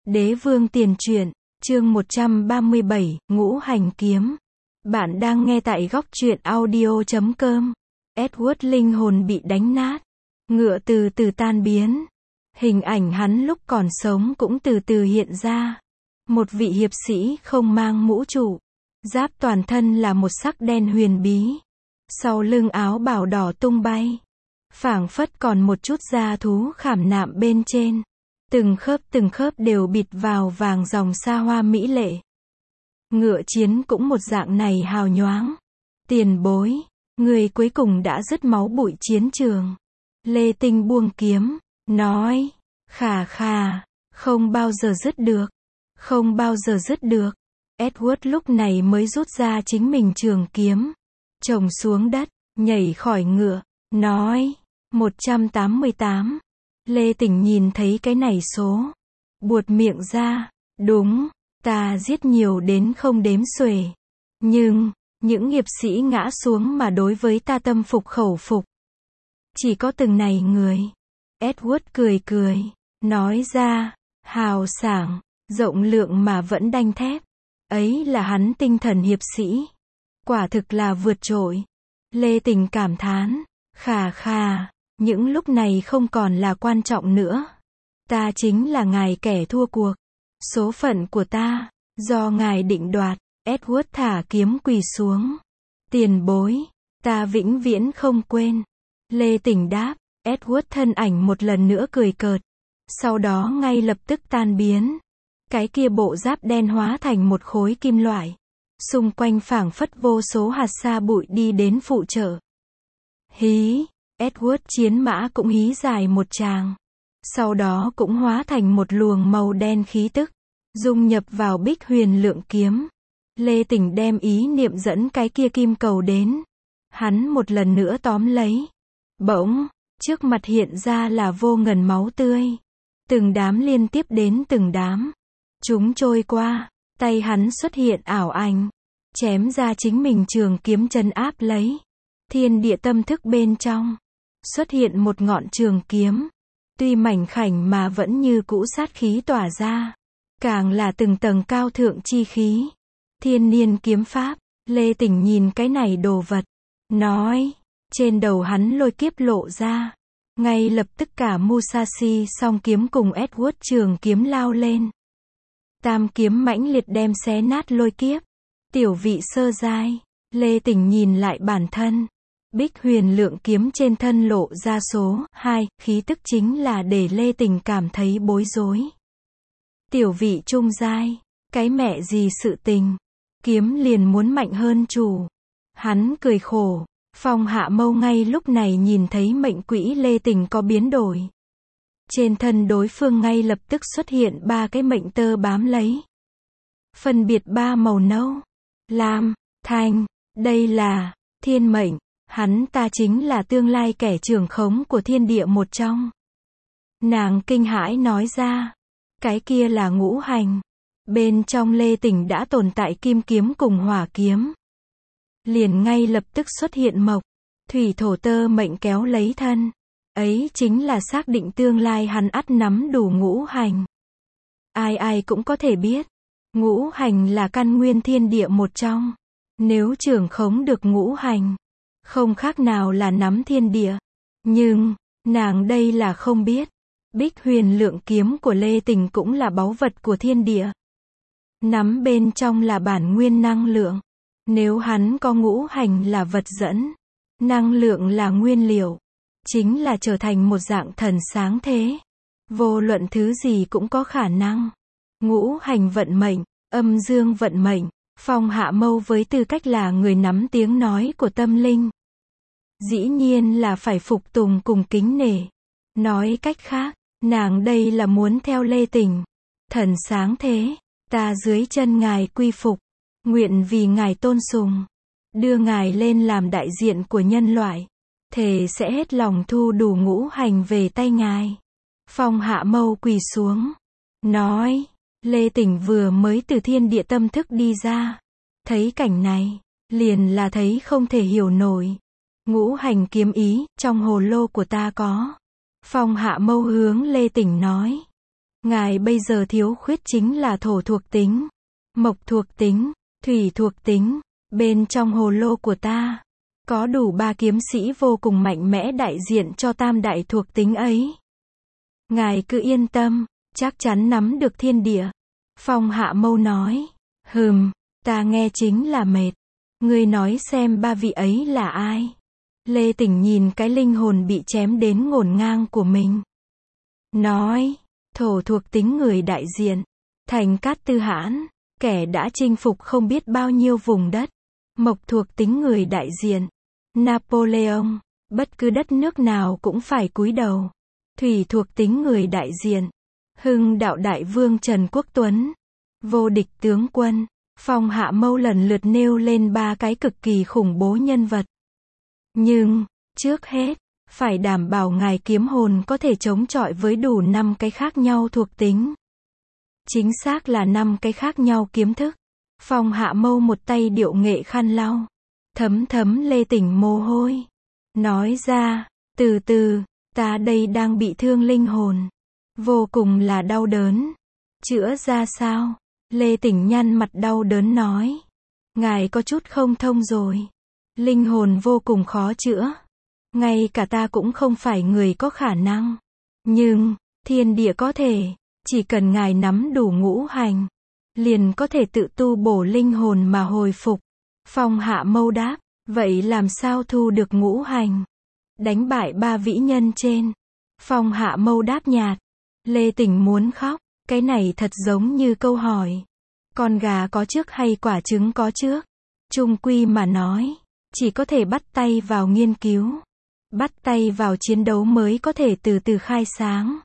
Đế vương tiền truyện, chương 137, Ngũ hành kiếm. Bạn đang nghe tại góc truyện audio.com. Edward linh hồn bị đánh nát. Ngựa từ từ tan biến. Hình ảnh hắn lúc còn sống cũng từ từ hiện ra. Một vị hiệp sĩ không mang mũ trụ. Giáp toàn thân là một sắc đen huyền bí. Sau lưng áo bào đỏ tung bay. Phảng phất còn một chút da thú khảm nạm bên trên. Từng khớp đều bịt vào vàng dòng xa hoa mỹ lệ. Ngựa chiến cũng một dạng này hào nhoáng. Tiền bối, người cuối cùng đã dứt máu bụi chiến trường. Lê Tinh buông kiếm, nói, khà khà, không bao giờ dứt được, không bao giờ dứt được. Edward lúc này mới rút ra chính mình trường kiếm, chồng xuống đất, nhảy khỏi ngựa, nói, 188. Lê Tỉnh nhìn thấy cái này số, buột miệng ra, đúng, ta giết nhiều đến không đếm xuể. Nhưng, những hiệp sĩ ngã xuống mà đối với ta tâm phục khẩu phục. Chỉ có từng này người. Edward cười cười, nói ra, hào sảng, rộng lượng mà vẫn đanh thép. Ấy là hắn tinh thần hiệp sĩ. Quả thực là vượt trội. Lê Tình cảm thán, khà khà. Những lúc này không còn là quan trọng nữa. Ta chính là ngài kẻ thua cuộc. Số phận của ta, do ngài định đoạt. Edward thả kiếm quỳ xuống. Tiền bối, ta vĩnh viễn không quên. Lê Tỉnh đáp, Edward thân ảnh một lần nữa cười cợt. Sau đó ngay lập tức tan biến. Cái kia bộ giáp đen hóa thành một khối kim loại. Xung quanh phảng phất vô số hạt sa bụi đi đến phụ trợ. Hí! Edward chiến mã cũng hí dài một tràng. Sau đó cũng hóa thành một luồng màu đen khí tức. Dung nhập vào Bích Huyền Lượng kiếm. Lê Tỉnh đem ý niệm dẫn cái kia kim cầu đến. Hắn một lần nữa tóm lấy. Bỗng, trước mặt hiện ra là vô ngần máu tươi. Từng đám liên tiếp đến từng đám. Chúng trôi qua, tay hắn xuất hiện ảo ảnh. Chém ra chính mình trường kiếm trấn áp lấy. Thiên địa tâm thức bên trong. Xuất hiện một ngọn trường kiếm. Tuy mảnh khảnh mà vẫn như cũ sát khí tỏa ra. Càng là từng tầng cao thượng chi khí. Thiên niên kiếm pháp. Lê Tỉnh nhìn cái này đồ vật. Nói. Trên đầu hắn lôi kiếp lộ ra. Ngay lập tức cả Musashi song kiếm cùng Edward trường kiếm lao lên. Tam kiếm mãnh liệt đem xé nát lôi kiếp. Tiểu vị sơ giai. Lê Tỉnh nhìn lại bản thân. Bích Huyền Lượng kiếm trên thân lộ ra số 2, khí tức chính là để Lê Tình cảm thấy bối rối. Tiểu vị trung giai, cái mẹ gì sự tình, kiếm liền muốn mạnh hơn chủ. Hắn cười khổ, Phong Hạ Mâu ngay lúc này nhìn thấy mệnh quỹ Lê Tình có biến đổi. Trên thân đối phương ngay lập tức xuất hiện 3 cái mệnh tơ bám lấy. Phân biệt 3 màu nâu, lam, thanh, đây là thiên mệnh. Hắn ta chính là tương lai kẻ trưởng khống của thiên địa một trong. Nàng kinh hãi nói ra. Cái kia là ngũ hành. Bên trong Lê Tỉnh đã tồn tại kim kiếm cùng hỏa kiếm. Liền ngay lập tức xuất hiện mộc, thủy thổ tơ mệnh kéo lấy thân. Ấy chính là xác định tương lai hắn ắt nắm đủ ngũ hành. Ai ai cũng có thể biết. Ngũ hành là căn nguyên thiên địa một trong. Nếu trưởng khống được ngũ hành. Không khác nào là nắm thiên địa. Nhưng, nàng đây là không biết. Bích Huyền Lượng kiếm của Lê Tình cũng là báu vật của thiên địa. Nắm bên trong là bản nguyên năng lượng. Nếu hắn có ngũ hành là vật dẫn. Năng lượng là nguyên liệu. Chính là trở thành một dạng thần sáng thế. Vô luận thứ gì cũng có khả năng. Ngũ hành vận mệnh, âm dương vận mệnh. Phong Hạ Mâu với tư cách là người nắm tiếng nói của tâm linh. Dĩ nhiên là phải phục tùng cùng kính nể. Nói cách khác, nàng đây là muốn theo Lê Tình. Thần sáng thế, ta dưới chân ngài quy phục. Nguyện vì ngài tôn sùng. Đưa ngài lên làm đại diện của nhân loại. Thề sẽ hết lòng thu đủ ngũ hành về tay ngài. Phong Hạ Mâu quỳ xuống. Nói, Lê Tình vừa mới từ thiên địa tâm thức đi ra. Thấy cảnh này, liền là thấy không thể hiểu nổi. Ngũ hành kiếm ý, trong hồ lô của ta có. Phong Hạ Mâu hướng Lê Tỉnh nói. Ngài bây giờ thiếu khuyết chính là thổ thuộc tính, mộc thuộc tính, thủy thuộc tính. Bên trong hồ lô của ta, có đủ 3 kiếm sĩ vô cùng mạnh mẽ đại diện cho tam đại thuộc tính ấy. Ngài cứ yên tâm, chắc chắn nắm được thiên địa. Phong Hạ Mâu nói, ta nghe chính là mệt. Ngươi nói xem 3 vị ấy là ai? Lê Tỉnh nhìn cái linh hồn bị chém đến ngổn ngang của mình. Nói, thổ thuộc tính người đại diện, Thành Cát Tư Hãn, kẻ đã chinh phục không biết bao nhiêu vùng đất. Mộc thuộc tính người đại diện, Napoleon, bất cứ đất nước nào cũng phải cúi đầu. Thủy thuộc tính người đại diện, Hưng Đạo Đại Vương Trần Quốc Tuấn, vô địch tướng quân. Phong Hạ Mâu lần lượt nêu lên 3 cái cực kỳ khủng bố nhân vật. Nhưng, trước hết, phải đảm bảo ngài kiếm hồn có thể chống chọi với đủ 5 cái khác nhau thuộc tính. Chính xác là 5 cái khác nhau kiếm thức. Phong Hạ Mâu một tay điệu nghệ khăn lau, thấm Lê Tỉnh mồ hôi. Nói ra, từ từ, ta đây đang bị thương linh hồn. Vô cùng là đau đớn. Chữa ra sao? Lê Tỉnh nhăn mặt đau đớn nói. Ngài có chút không thông rồi. Linh hồn vô cùng khó chữa. Ngay cả ta cũng không phải người có khả năng. Nhưng, thiên địa có thể, chỉ cần ngài nắm đủ ngũ hành, liền có thể tự tu bổ linh hồn mà hồi phục. Phong Hạ Mâu đáp, vậy làm sao thu được ngũ hành? Đánh bại 3 vĩ nhân trên. Phong Hạ Mâu đáp nhạt. Lê Tỉnh muốn khóc, cái này thật giống như câu hỏi. Con gà có trước hay quả trứng có trước? Chung quy mà nói, chỉ có thể bắt tay vào nghiên cứu. Bắt tay vào chiến đấu mới có thể từ từ khai sáng.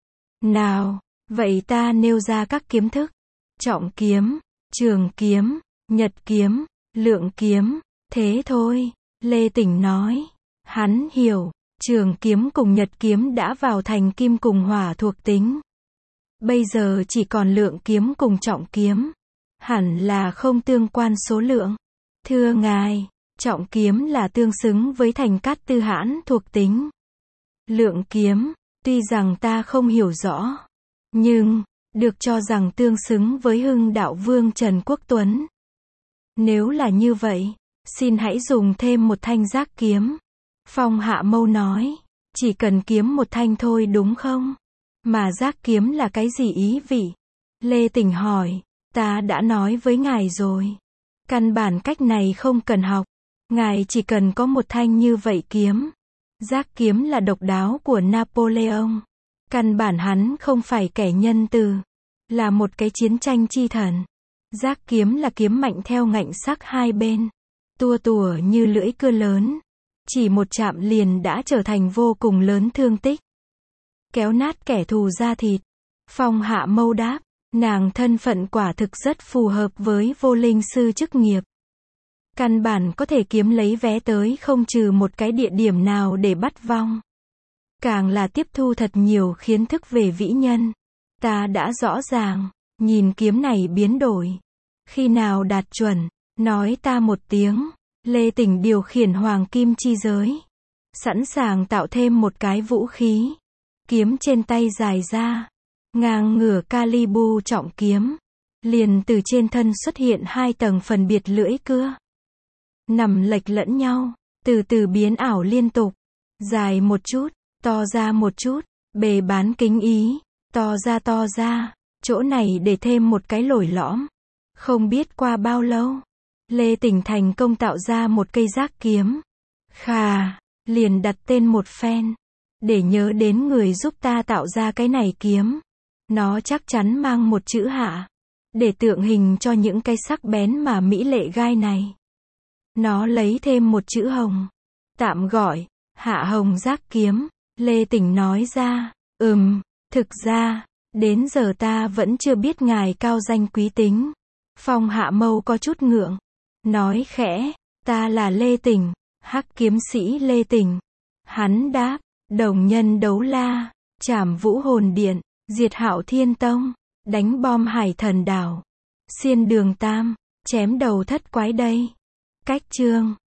Nào, vậy ta nêu ra các kiếm thức. Trọng kiếm, trường kiếm, nhật kiếm, lượng kiếm, thế thôi. Lê Tỉnh nói. Hắn hiểu, trường kiếm cùng nhật kiếm đã vào thành kim cùng hỏa thuộc tính. Bây giờ chỉ còn lượng kiếm cùng trọng kiếm. Hẳn là không tương quan số lượng. Thưa ngài, trọng kiếm là tương xứng với Thành Cát Tư Hãn thuộc tính. Lượng kiếm, tuy rằng ta không hiểu rõ, nhưng, được cho rằng tương xứng với Hưng Đạo Vương Trần Quốc Tuấn. Nếu là như vậy, xin hãy dùng thêm một thanh giác kiếm. Phong Hạ Mâu nói, chỉ cần kiếm một thanh thôi đúng không? Mà giác kiếm là cái gì ý vị? Lê Tỉnh hỏi, ta đã nói với ngài rồi. Căn bản cách này không cần học. Ngài chỉ cần có một thanh như vậy kiếm. Giác kiếm là độc đáo của Napoleon. Căn bản hắn không phải kẻ nhân từ. Là một cái chiến tranh chi thần. Giác kiếm là kiếm mạnh theo ngạnh sắc hai bên. Tua tủa như lưỡi cưa lớn. Chỉ một chạm liền đã trở thành vô cùng lớn thương tích. Kéo nát kẻ thù da thịt. Phong Hạ Mâu đáp, nàng thân phận quả thực rất phù hợp với vô linh sư chức nghiệp. Căn bản có thể kiếm lấy vé tới không trừ một cái địa điểm nào để bắt vong. Càng là tiếp thu thật nhiều kiến thức về vĩ nhân. Ta đã rõ ràng, nhìn kiếm này biến đổi. Khi nào đạt chuẩn, nói ta một tiếng. Lê Tỉnh điều khiển hoàng kim chi giới. Sẵn sàng tạo thêm một cái vũ khí. Kiếm trên tay dài ra. Ngang ngửa Calibu trọng kiếm. Liền từ trên thân xuất hiện 2 tầng phần biệt lưỡi cưa. Nằm lệch lẫn nhau. Từ từ biến ảo liên tục. Dài một chút, to ra một chút. Bề bán kính ý. To ra. Chỗ này để thêm một cái lồi lõm. Không biết qua bao lâu. Lê Tỉnh thành công tạo ra một cây giác kiếm. Khà, liền đặt tên một phen. Để nhớ đến người giúp ta tạo ra cái này kiếm. Nó chắc chắn mang một chữ hạ. Để tượng hình cho những cái sắc bén mà mỹ lệ gai này. Nó lấy thêm một chữ hồng. Tạm gọi, Hạ Hồng giác kiếm. Lê Tỉnh nói ra, thực ra, đến giờ ta vẫn chưa biết ngài cao danh quý tính. Phong Hạ Mâu có chút ngượng. Nói khẽ, ta là Lê Tỉnh, hắc kiếm sĩ Lê Tỉnh. Hắn đáp, đồng nhân đấu la, trảm vũ hồn điện, diệt Hạo Thiên Tông, đánh bom Hải Thần đảo, xiên đường Tam, chém đầu thất quái đây. Cách chương